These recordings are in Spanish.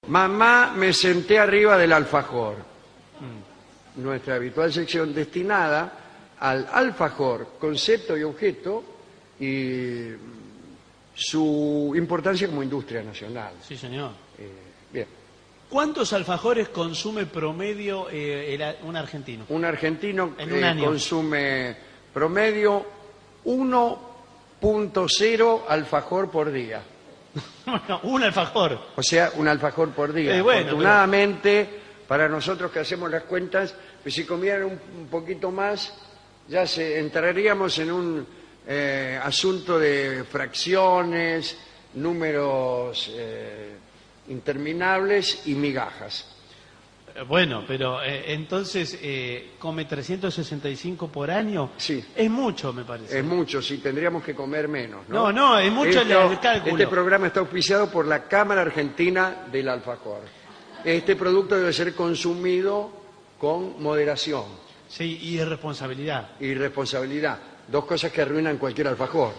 Mamá, me senté arriba del alfajor. Nuestra habitual sección destinada al alfajor, concepto y objeto, y su importancia como industria nacional. Sí, señor. Bien. ¿Cuántos alfajores consume promedio un argentino? Un argentino En un año. consume promedio 1.0 alfajor por día. Bueno, un alfajor. O sea, un alfajor por día. Bueno, afortunadamente, para nosotros que hacemos las cuentas, pues si comieran un poquito más, ya entraríamos en un asunto de fracciones, números interminables y migajas. Bueno, pero entonces come 365 por año. Sí. Es mucho, me parece. Es mucho, sí, tendríamos que comer menos, ¿no? No, es mucho el cálculo. Este programa está auspiciado por la Cámara Argentina del Alfajor. Este producto debe ser consumido con moderación Sí, y responsabilidad. y responsabilidad. Dos cosas que arruinan cualquier alfajor.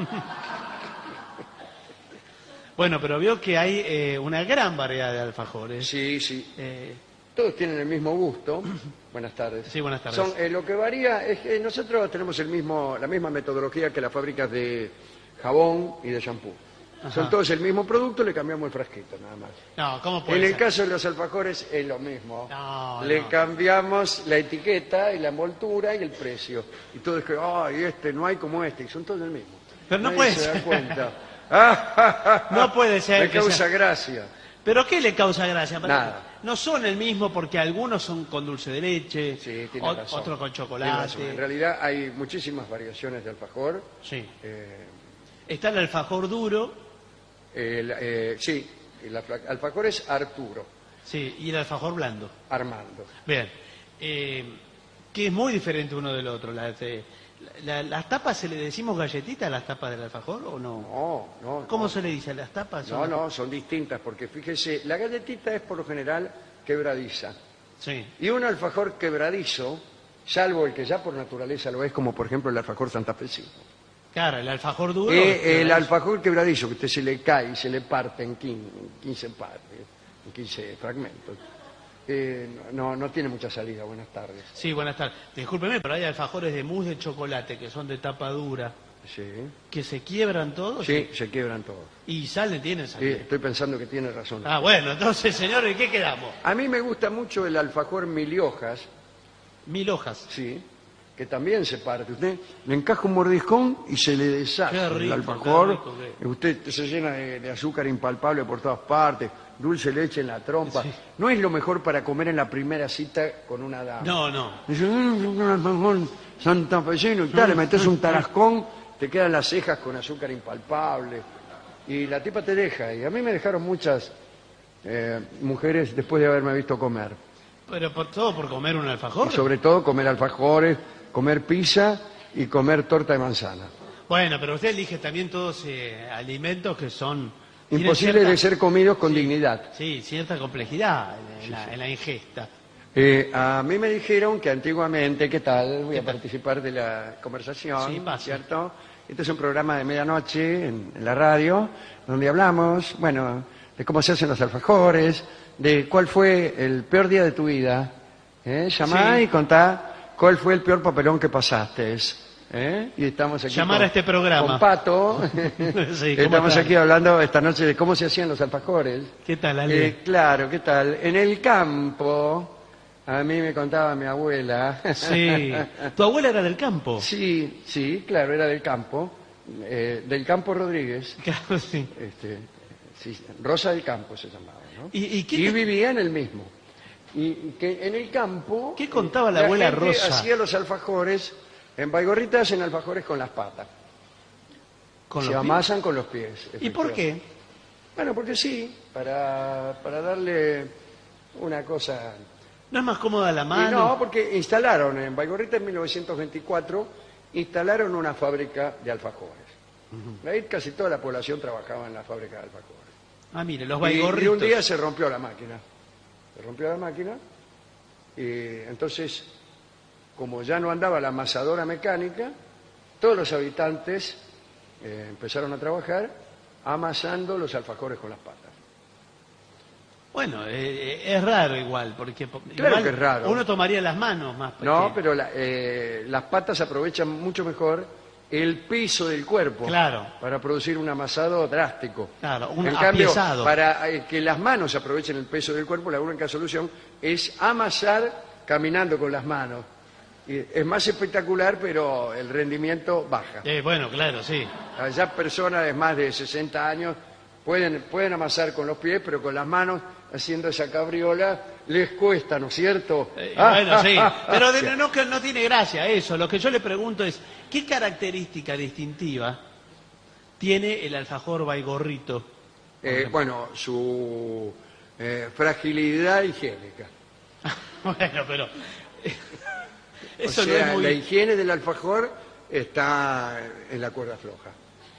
Bueno, pero veo que hay una gran variedad de alfajores. Sí, sí. Todos tienen el mismo gusto. Buenas tardes. Sí, buenas tardes. Lo que varía es que nosotros tenemos la misma metodología que las fábricas de jabón y de shampoo. Ajá. Son todos el mismo producto, le cambiamos el frasquito nada más. No, ¿cómo puede En el ser? caso de los alfajores es lo mismo. No, Le no. cambiamos la etiqueta y la envoltura y el precio. Y todo es que, ay, no hay como este. Y son todos el mismo. Pero no Nadie puede se da ser. cuenta. No puede ser Me que causa sea- gracia. ¿Pero qué le causa gracia? Nada. No son el mismo porque algunos son con dulce de leche, Sí, tiene razón. otros con Tiene razón. chocolate. En realidad hay muchísimas variaciones de alfajor. Sí. Está el alfajor duro, Sí, alfajor es Arturo, sí, y el alfajor blando. Armando. Bien. Que es muy diferente uno del otro. ¿Las tapas se le decimos galletitas a las tapas del alfajor o no? No. ¿Cómo no. se le dice a las tapas? No, son distintas, porque fíjese, la galletita es por lo general quebradiza. Sí. Y un alfajor quebradizo, salvo el que ya por naturaleza lo es, como por ejemplo el alfajor santafesino. Claro, el alfajor duro. El alfajor quebradizo, que usted se le cae y se le parte en 15 partes, en 15 fragmentos, no tiene mucha salida. Buenas tardes. Sí, buenas tardes. Discúlpeme, pero hay alfajores de mousse de chocolate que son de tapa dura, Sí, que se quiebran todos sí, se quiebran todos. y tienen salida. Estoy pensando que tiene razón. Ah, bueno, entonces, señor, ¿en qué quedamos? A mí me gusta mucho el alfajor 1000 hojas, 1000 hojas. sí, que también se parte. Usted le encaja un mordiscón y se le deshace Qué rico, el alfajor. qué rico, qué. Usted se llena de azúcar impalpable por todas partes, dulce leche en la trompa. Sí. No es lo mejor para comer en la primera cita con una dama. No. Dice, un alfajor santafesino y tal, le metes un tarascón, te quedan las cejas con azúcar impalpable. Y la tipa te deja. Y a mí me dejaron muchas mujeres después de haberme visto comer. Pero todo por comer un alfajor. Y sobre todo comer alfajores, comer pizza y comer torta de manzana. Bueno, pero usted elige también todos alimentos que son... tienen Imposibles cierta- de ser comidos con dignidad. Sí, cierta complejidad en la ingesta. A mí me dijeron que antiguamente, ¿qué tal? Voy a participar de la conversación, Sí, pase. ¿cierto? Este es un programa de medianoche en la radio, donde hablamos, bueno, de cómo se hacen los alfajores, de cuál fue el peor día de tu vida. Llamá Sí. y contá cuál fue el peor papelón que pasaste. Y estamos aquí Llamar a este programa. con Pato. Sí, ¿cómo Estamos están? aquí hablando esta noche de cómo se hacían los alfajores. ¿Qué tal, Ale? Claro, ¿qué tal? En el campo, a mí me contaba mi abuela. Sí. ¿Tu abuela era del campo? Sí, claro, era del campo. Del Campo Rodríguez. Claro, sí. Sí, Rosa del Campo se llamaba, ¿no? ¿Y qué Y te- vivía en el mismo. Y que en el campo... ¿Qué contaba la abuela gente Rosa? hacía los alfajores, en Baigorrita hacen alfajores con las patas. con Se los pies? amasan con los pies. ¿Y por qué? Bueno, porque sí, para darle una cosa... ¿No es más cómoda la Y mano? no, porque instalaron en Baigorrita en 1924, instalaron una fábrica de alfajores. Ahí casi toda la población trabajaba en la fábrica de alfajores. Ah, mire, los Y baigorritos. un día se rompió la máquina. Se rompió la máquina y entonces, como ya no andaba la amasadora mecánica, todos los habitantes empezaron a trabajar amasando los alfajores con las patas. Bueno, es raro igual, porque Claro igual que es raro. uno tomaría las manos más. No, pero las patas aprovechan mucho mejor el peso del cuerpo Claro. para producir un amasado drástico. Claro, un En cambio, apiezado. para que las manos aprovechen el peso del cuerpo, la única solución es amasar caminando con las manos. Y es más espectacular, pero el rendimiento baja. Bueno, claro, sí. Ya personas de más de 60 años pueden amasar con los pies, pero con las manos, haciendo esa cabriola, les cuesta, ¿no es cierto? Bueno, sí. Pero no tiene gracia eso. Lo que yo le pregunto es, ¿qué característica distintiva tiene el alfajor Baigorrito? Bueno, su fragilidad higiénica. Bueno, pero... O Eso sea, no es muy... la higiene del alfajor está en la cuerda floja.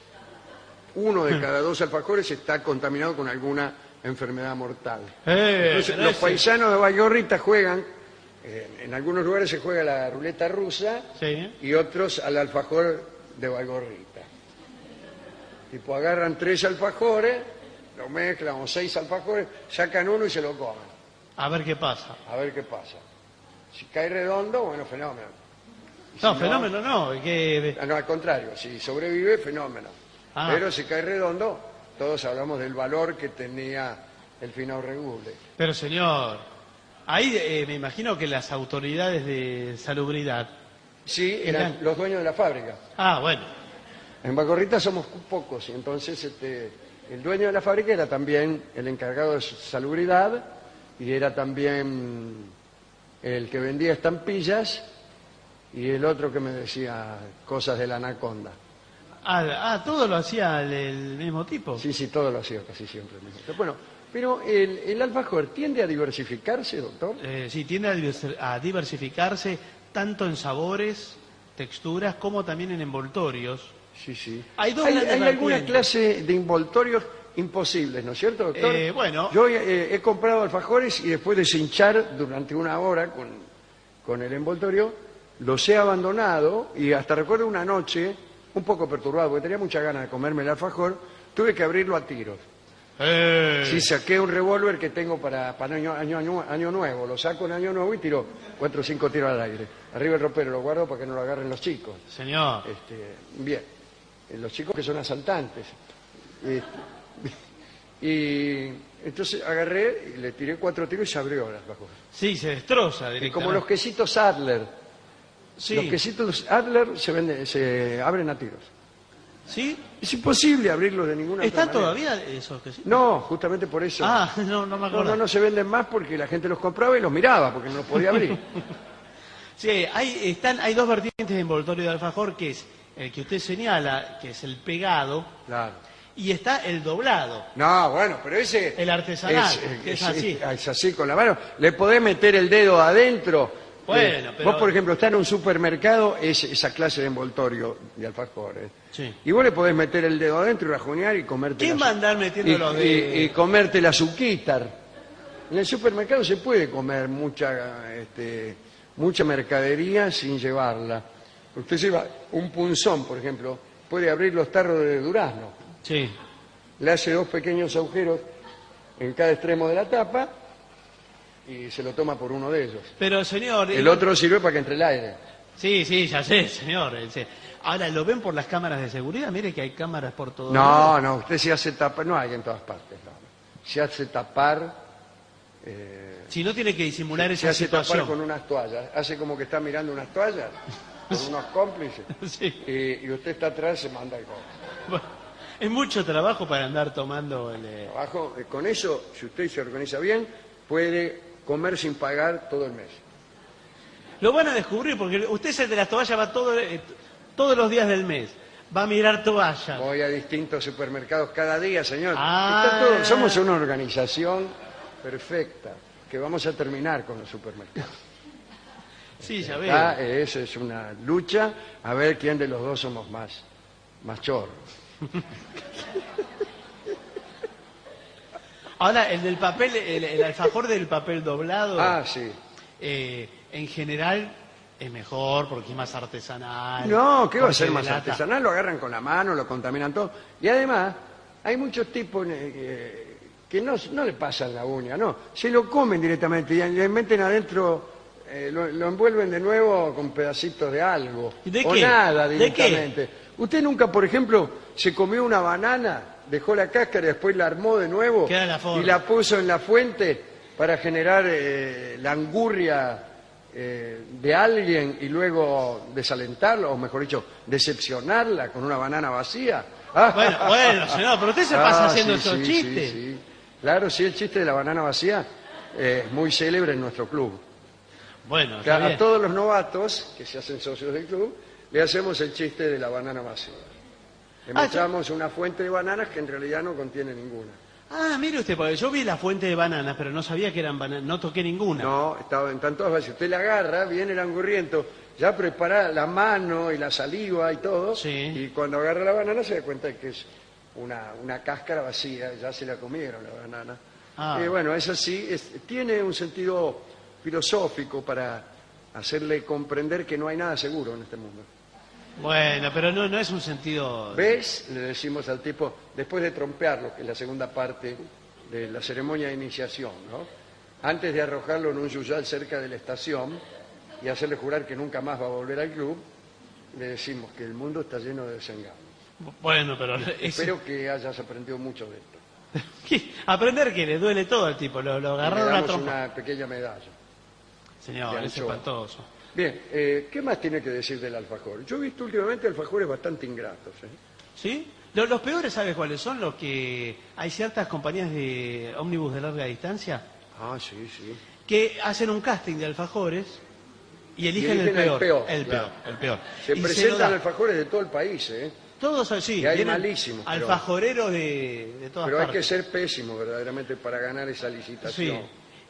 Uno de cada 2 alfajores está contaminado con alguna enfermedad mortal. Entonces, pero los ese- paisanos de Baigorrita juegan, en algunos lugares se juega la ruleta rusa Sí. y otros al alfajor de Baigorrita. Tipo, agarran 3 alfajores, lo mezclan, o 6 alfajores, sacan uno y se lo comen. A ver qué pasa. A ver qué pasa. Si cae redondo, bueno, fenómeno. Y No, si fenómeno no. Que... no, al contrario, si sobrevive, fenómeno. Ah. Pero si cae redondo, todos hablamos del valor que tenía el finado regule. Pero señor, ahí me imagino que las autoridades de salubridad... Sí, eran los dueños de la fábrica. Ah, bueno. En Baigorrita somos pocos y entonces el dueño de la fábrica era también el encargado de salubridad y era también el que vendía estampillas y el otro que me decía cosas de la anaconda. Todo lo hacía el mismo tipo. Sí, sí, todo lo hacía casi siempre el mismo. Bueno, pero el alfajor tiende a diversificarse, doctor. Sí, tiende a diversificarse tanto en sabores, texturas, como también en envoltorios. Sí, sí. Hay dos Hay grandes alguna vertientes. clase de envoltorios imposibles, ¿no es cierto, doctor? Bueno. Yo he comprado alfajores y después de cinchar durante una hora con el envoltorio, los he abandonado y hasta recuerdo una noche, un poco perturbado, porque tenía mucha ganas de comerme el alfajor, tuve que abrirlo a tiros. Sí, saqué un revólver que tengo para año nuevo, lo saco en año nuevo y tiro 4 o 5 tiros al aire. Arriba el ropero, lo guardo para que no lo agarren los chicos. Señor. Bien, los chicos que son asaltantes. Y entonces agarré, y le tiré 4 tiros y se abrió el alfajor. Sí, se destroza directamente. Como los quesitos Adler. Sí. Los quesitos Adler se abren a tiros. ¿Sí? Es imposible abrirlos de ninguna otra ¿Están manera. todavía esos que sí? No, justamente por eso. No me No, acuerdo. no se venden más porque la gente los compraba y los miraba porque no los podía abrir. Sí, hay dos vertientes de envoltorio de alfajor, que es el que usted señala, que es el pegado, Claro. y está el doblado. No, bueno, pero ese... El artesanal, que es así. Es así con la mano. Le podés meter el dedo adentro. Bueno, pero- Vos, por ejemplo, estás en un supermercado, es esa clase de envoltorio de alfajores. Sí. Y vos le podés meter el dedo adentro y rajuñar y comerte ¿Quién la va a andar metiendo los dedos? y comerte la azuquitar. En el supermercado se puede comer mucha mercadería sin llevarla. Usted lleva un punzón, por ejemplo, puede abrir los tarros de durazno. Sí. Le hace 2 pequeños agujeros en cada extremo de la tapa y se lo toma por uno de ellos. Pero, señor... El otro sirve para que entre el aire. Sí, ya sé, señor. Ahora, ¿lo ven por las cámaras de seguridad? Mire que hay cámaras por todo No, no, usted se hace tapar, no hay en todas partes, no. Se hace tapar, Si no, tiene que disimular se esa hace tapar situación. con unas toallas. Hace como que está mirando unas toallas con unos cómplices Sí. y usted está atrás, se manda el codo. Bueno, es mucho trabajo para andar tomando el... Abajo, con eso, si usted se organiza bien, puede comer sin pagar todo el mes. Lo van a descubrir, porque usted es el de las toallas, va todos los días del mes. Va a mirar toallas. Voy a distintos supermercados cada día, señor. Ah. Está todo- somos una organización perfecta, que vamos a terminar con los supermercados. Sí, ya Acá veo. es una lucha a ver quién de los dos somos más chorros. Ahora, el del papel, el alfajor del papel doblado, Ah, sí. en general es mejor porque es más artesanal. No, ¿qué va a porque ser más delata. artesanal? Lo agarran con la mano, lo contaminan todo. Y además, hay muchos tipos que no le pasan la uña, no, se lo comen directamente y le meten adentro, lo envuelven de nuevo con pedacitos de algo. ¿De o qué? nada ¿De directamente. ¿Usted nunca, por ejemplo, se comió una banana, dejó la cáscara y después la armó de nuevo Queda la forma. y la puso en la fuente para generar la angurria de alguien y luego desalentarla, o mejor dicho, decepcionarla con una banana vacía? Bueno, señor, pero usted se pasa haciendo sí, esos sí, chistes. sí, sí. Claro, sí, el chiste de la banana vacía es muy célebre en nuestro club. Bueno, está A bien. todos los novatos que se hacen socios del club, le hacemos el chiste de la banana vacía. Le mostramos una fuente de bananas que en realidad no contiene ninguna. Ah, mire usted, porque yo vi la fuente de bananas, pero no sabía que eran bananas, no toqué ninguna. No, están todas vacías. Usted la agarra, viene el angurriento, ya prepara la mano y la saliva y todo, Sí. y cuando agarra la banana se da cuenta de que es una cáscara vacía, ya se la comieron la banana. Ah. Bueno, es así, tiene un sentido filosófico para hacerle comprender que no hay nada seguro en este mundo. Bueno, pero no es un sentido... ¿Ves? Le decimos al tipo, después de trompearlo, que es la segunda parte de la ceremonia de iniciación, ¿no? Antes de arrojarlo en un yuyal cerca de la estación y hacerle jurar que nunca más va a volver al club, le decimos que el mundo está lleno de desengaños. Bueno, pero... Espero que hayas aprendido mucho de esto. Aprender que le duele todo al tipo, lo Y le agarraron la damos trompa. una pequeña medalla. Señor, de es anchoa. espantoso. Bien, ¿qué más tiene que decir del alfajor? Yo he visto últimamente alfajores bastante ingratos, ¿eh? ¿Sí? Los peores, ¿sabes cuáles son? Los que hay ciertas compañías de ómnibus de larga distancia Ah, sí, sí. que hacen un casting de alfajores y eligen, eligen el al peor. peor, El claro. peor, el peor. Se Y lo presentan dan. alfajores de todo el país, ¿eh? Todos así. Y hay vienen malísimos, pero- alfajoreros de todas Pero hay partes. que ser pésimo verdaderamente para ganar esa Sí. licitación.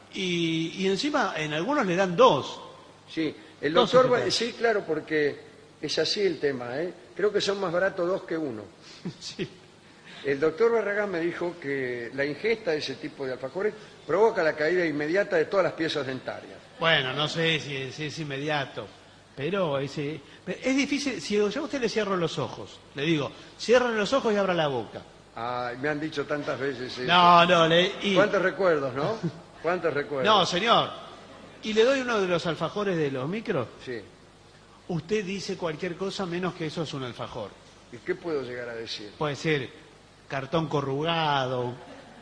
Y encima en algunos le dan dos. Sí, el Dos doctor... ejemplares. Sí, claro, porque es así el tema, ¿eh? Creo que son más baratos dos que uno. Sí. El doctor Barragán me dijo que la ingesta de ese tipo de alfajores provoca la caída inmediata de todas las piezas dentarias. Bueno, no sé si es inmediato, pero es difícil. Si yo a usted le cierro los ojos, le digo, cierre los ojos y abra la boca. Ay, me han dicho tantas veces eso. No, ¿Cuántos recuerdos, no? ¿Cuántos recuerdos? No, señor. Y le doy uno de los alfajores de los micros. Sí. Usted dice cualquier cosa menos que eso es un alfajor. ¿Y qué puedo llegar a decir? Puede ser cartón corrugado,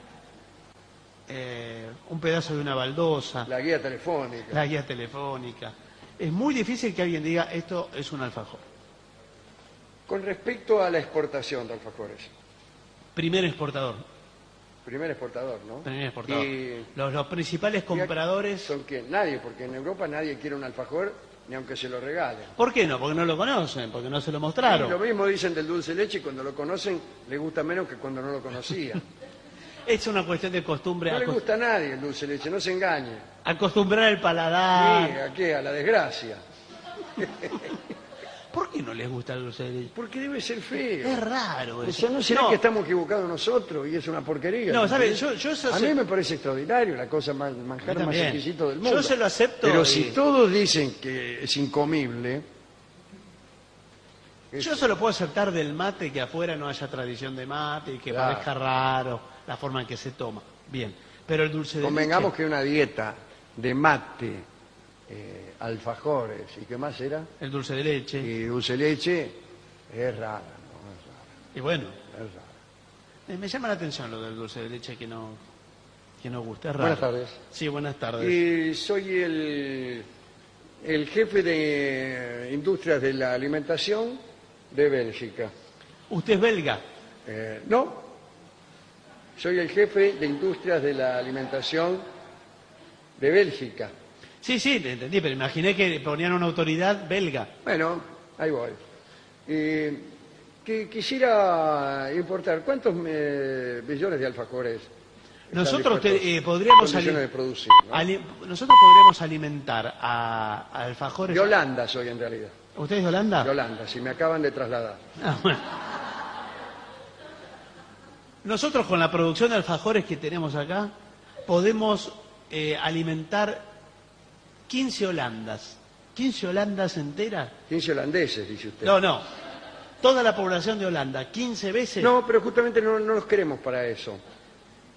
un pedazo de una baldosa, La guía telefónica. la guía telefónica. Es muy difícil que alguien diga esto es un alfajor. Con respecto a la exportación de alfajores, Primer exportador. primer exportador, ¿no? Primer exportador. Y Los principales compradores. ¿son quién? Nadie, porque en Europa nadie quiere un alfajor ni aunque se lo regalen. ¿Por qué no? Porque no lo conocen, porque no se lo Y mostraron. lo mismo dicen del dulce de leche y cuando lo conocen le gusta menos que cuando no lo conocían. Es una cuestión de costumbre. No le gusta a nadie el dulce de leche, no se engañe. Acostumbrar el Sí, paladar. ¿a qué? A la desgracia. ¿Por qué no les gusta el dulce de leche? Porque debe ser feo. Es raro O eso. sea, ¿no será que estamos equivocados nosotros y es una porquería? No, ¿sabe? ¿Entendés? Yo eso A sé- mí me parece extraordinario, la cosa más A manjar mí más también. exquisito del Yo mundo. se lo acepto Pero y- si todos dicen que es incomible, Yo se lo puedo aceptar del mate, que afuera no haya tradición de mate y que Claro. parezca raro la forma en que se toma. Bien. Pero el dulce de convengamos leche... que una dieta de mate, alfajores y qué más era, El dulce de leche. y dulce de leche, es rara, ¿no? Y bueno, Es rara. me llama la atención lo del dulce de leche que no gusta. Es raro. Buenas tardes. Sí, buenas tardes. Y soy el jefe de industrias de la alimentación de Bélgica. ¿Usted es belga? No, soy el jefe de industrias de la alimentación de Bélgica. Sí, te entendí, pero imaginé que ponían una autoridad belga. Bueno, ahí voy. Que quisiera importar, ¿cuántos millones de alfajores? están Nosotros dispuestos podríamos condiciones de producir, ¿no? nosotros podríamos alimentar a alfajores. De Holanda soy en realidad. ¿Usted es de Holanda? De Holanda, si me acaban de trasladar. Ah, bueno. Nosotros con la producción de alfajores que tenemos acá podemos alimentar 15 Holandas. 15 Holandas enteras. 15 holandeses, dice usted. No. Toda la población de Holanda, 15 veces. No, pero justamente no los queremos para eso.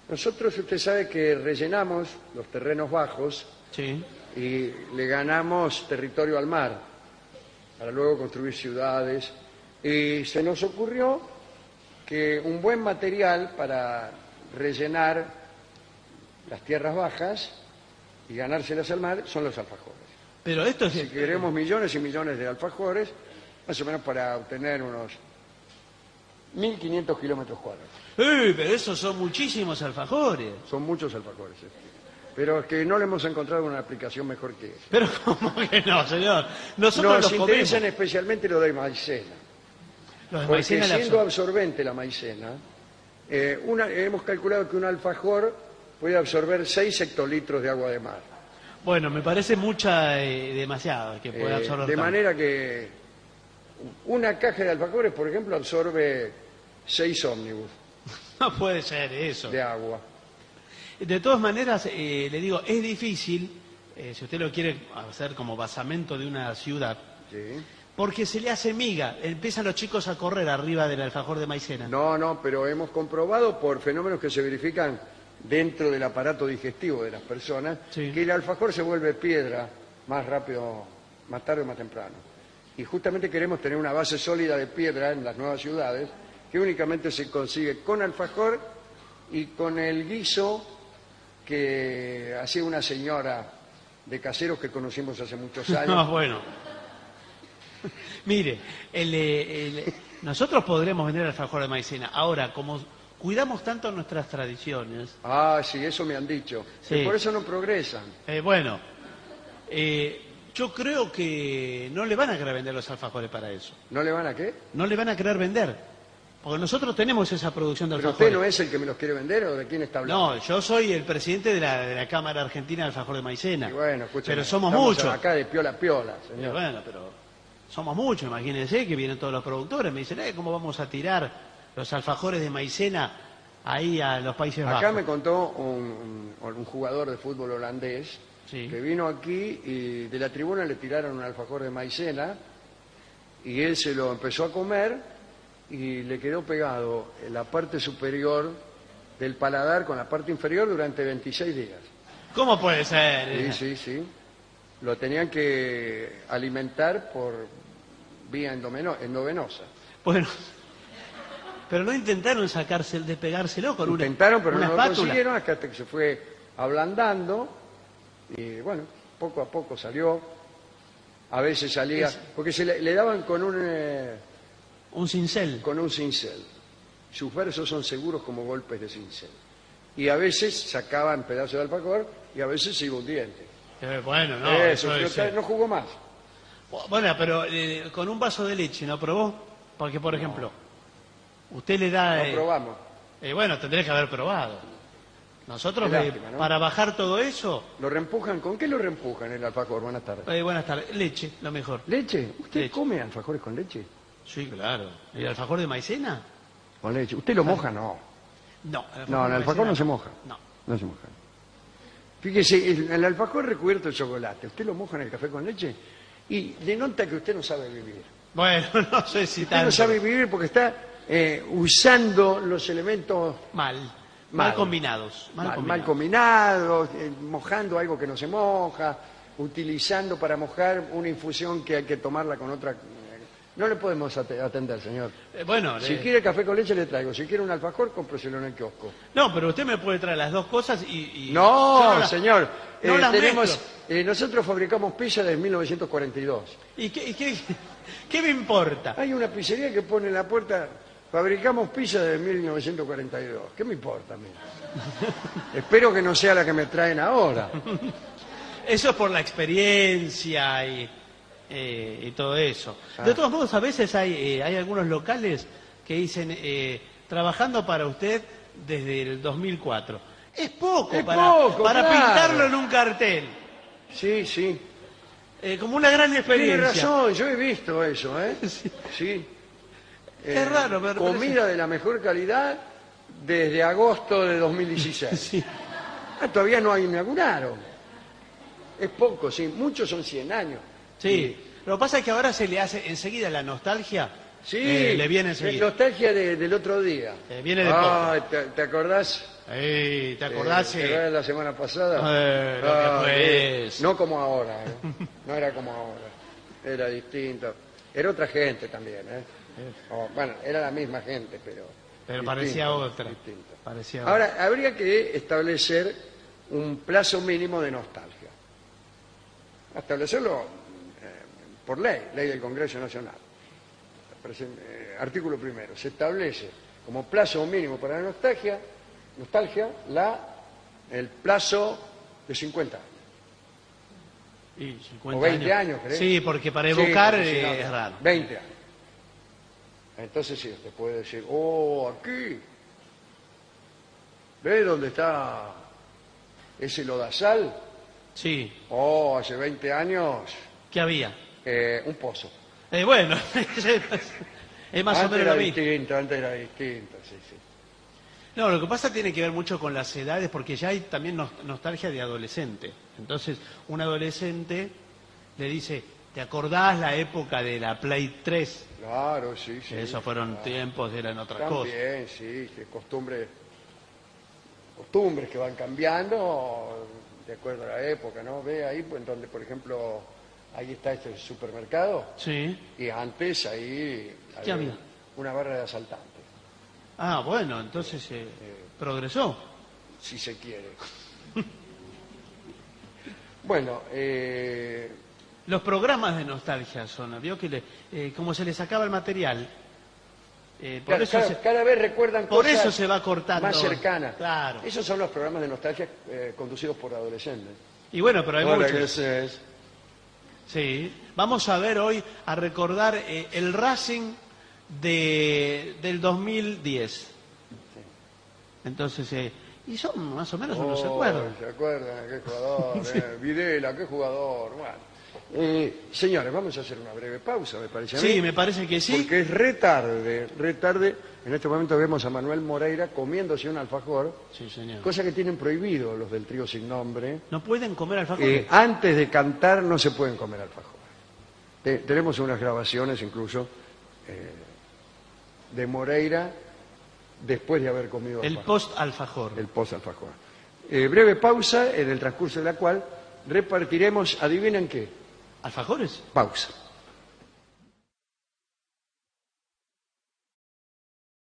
Nosotros, usted sabe que rellenamos los terrenos bajos Sí. y le ganamos territorio al mar para luego construir ciudades. Y se nos ocurrió que un buen material para rellenar las tierras bajas y ganárselas al mar son los alfajores. Pero esto es... Si queremos millones y millones de alfajores, más o menos para obtener unos 1.500 kilómetros cuadrados. Pero esos son muchísimos alfajores. Son muchos alfajores. Pero es que no le hemos encontrado una aplicación mejor que esa. Pero ¿cómo que no, señor? Nosotros Nos los interesan comemos. especialmente lo de maicena. Los de Porque maicena la siendo absorben. absorbente la maicena, hemos calculado que un alfajor puede absorber 6 hectolitros de agua de mar. Bueno, me parece mucha, demasiado que pueda absorber De tanto. manera que una caja de alfajores, por ejemplo, absorbe 6 ómnibus No puede ser eso. de agua. De todas maneras, le digo, es difícil, si usted lo quiere hacer como basamento de una ciudad, ¿Sí? porque se le hace miga. Empiezan los chicos a correr arriba del alfajor de maicena. No, pero hemos comprobado por fenómenos que se verifican dentro del aparato digestivo de las personas, Sí. que el alfajor se vuelve piedra más rápido, más tarde o más temprano. Y justamente queremos tener una base sólida de piedra en las nuevas ciudades, que únicamente se consigue con alfajor y con el guiso que hacía una señora de caseros que conocimos hace muchos años. No, bueno. Mire, nosotros podremos vender alfajor de maicena. Ahora, como cuidamos tanto nuestras tradiciones, Ah, sí, eso me han dicho. Sí. Y por eso no progresan. bueno, yo creo que no le van a querer vender los alfajores para eso. ¿No le van a qué? No le van a querer vender. Porque nosotros tenemos esa producción de ¿Pero alfajores. usted no es el que me los quiere vender o de quién está hablando? No, yo soy el presidente de la Cámara Argentina de Alfajor de Maicena. Y bueno, escúcheme, pero somos estamos muchos. acá de piola a piola, Pero señor. bueno, pero somos muchos, imagínense que vienen todos los productores. Me dicen, ¿cómo vamos a tirar los alfajores de maicena ahí a los Países Acá Bajos? me contó un jugador de fútbol holandés Sí. que vino aquí y de la tribuna le tiraron un alfajor de maicena y él se lo empezó a comer y le quedó pegado en la parte superior del paladar con la parte inferior durante 26 días. ¿Cómo puede ser? Sí. Lo tenían que alimentar por vía endovenosa. Bueno, pero no intentaron sacarse el despegárselo con Intentaron, pero una no lo espátula. consiguieron hasta que se fue ablandando y bueno, poco a poco salió. A veces salía, porque le daban con Un cincel. un cincel. Sus versos son seguros como golpes de cincel. Y a veces sacaban pedazos de alfajor y a veces se iba un diente. Bueno, no, Eso, eso pero es... no jugó más. Bueno, pero con un vaso de leche, ¿no probó? Porque, por ejemplo, usted le da... No probamos. Bueno, tendría que haber probado. Nosotros, Qué lástima, ¿no? para bajar todo eso... ¿Lo reempujan? ¿Con qué lo reempujan el alfajor? Buenas tardes. buenas tardes. Leche, lo mejor. ¿Leche? ¿Usted Leche. come alfajores con leche? Sí, claro. ¿El alfajor de maicena? Con leche. ¿Usted lo moja? No. No. No, el de alfajor maicena no se moja. No. No se moja. Fíjese, el alfajor recubierto de chocolate, usted lo moja en el café con leche y denota que usted no sabe vivir. Bueno, no sé si Usted tanto. no sabe vivir porque está usando los elementos Mal combinados. mal combinados, mojando algo que no se moja, utilizando para mojar una infusión que hay que tomarla con otra. No le podemos atender, señor. Bueno, Si quiere café con leche le traigo, si quiere un alfajor, cómpreselo en el kiosco. no, pero usted me puede traer las dos cosas y... No, yo las- señor. no las Tenemos, mezclo. nosotros fabricamos pizza desde 1942. ¿Y qué me importa? Hay una pizzería que pone en la puerta, fabricamos pizza desde 1942. ¿Qué me importa a mí? Espero que no sea la que me traen ahora. Eso es por la experiencia y todo eso. De todos modos, a veces hay algunos locales que dicen, trabajando para usted desde el 2004. Es poco Es para poco, para claro. pintarlo en un cartel. Sí, sí. Como una gran Tiene experiencia. razón, yo he visto eso, ¿eh? Sí. Es raro, pero comida de la mejor calidad desde agosto de 2016. Sí. Todavía no hay inauguraron. Es poco, sí. Muchos son 100 años. Sí. Lo que pasa es que ahora se le hace enseguida la nostalgia Sí, le viene enseguida. nostalgia del otro día. Viene de ¿te acordás? ¿Te acordás? ¿Te acordás de la semana pasada? Lo que fue eso. No como ahora, no era como ahora, era distinto. Era otra gente también, bueno, era la misma gente, pero Pero parecía otra. distinto. Parecía Ahora, habría que establecer un plazo mínimo de nostalgia. Establecerlo por ley del Congreso Nacional. Artículo primero. Se establece como plazo mínimo para la nostalgia el plazo de 50 años. Y 50 O 20 años, ¿crees? Sí, porque para evocar porque si no, es raro. 20 años. Entonces sí, usted puede decir, aquí. ¿Ve dónde está ese lodazal? Sí. Hace 20 años, ¿Qué había? un pozo. Bueno, es más o menos lo mismo. Antes era distinto, sí. No, lo que pasa tiene que ver mucho con las edades, porque ya hay también nostalgia de adolescente. Entonces, un adolescente le dice, ¿te acordás la época de la Play 3? Claro, sí. Esos fueron tiempos, eran otra cosa. También, sí, que costumbres que van cambiando de acuerdo a la época, ¿no? Ve ahí, pues, donde, por ejemplo, ahí está este supermercado. Sí. Y antes ahí ¿Qué había? una barra de asaltantes, Bueno, entonces progresó. si se quiere. Bueno, Los programas de nostalgia son, vio que como se les acaba el material, cada vez recuerdan por cosas eso se va cortando. más cercanas. Claro. Esos son los programas de nostalgia conducidos por adolescentes. Y bueno, pero hay Hola, muchos. ¿qué es? Sí. Vamos a ver hoy, a recordar el Racing del 2010. Entonces, y son más o menos unos se acuerdan. ¿Se acuerdan? ¿Qué jugador? Videla, qué jugador. Bueno. Señores, vamos a hacer una breve pausa, me parece a mí. Sí, me parece que sí. Porque es re tarde. En este momento vemos a Manuel Moreira comiéndose un alfajor, Sí, señor. cosa que tienen prohibido los del trío sin nombre. ¿No pueden comer alfajores? Antes de cantar no se pueden comer alfajores. Tenemos unas grabaciones incluso de Moreira después de haber comido El alfajor. post-alfajor. El post-alfajor. Breve pausa en el transcurso de la cual repartiremos, ¿adivinen qué? ¿Alfajores? Pausa.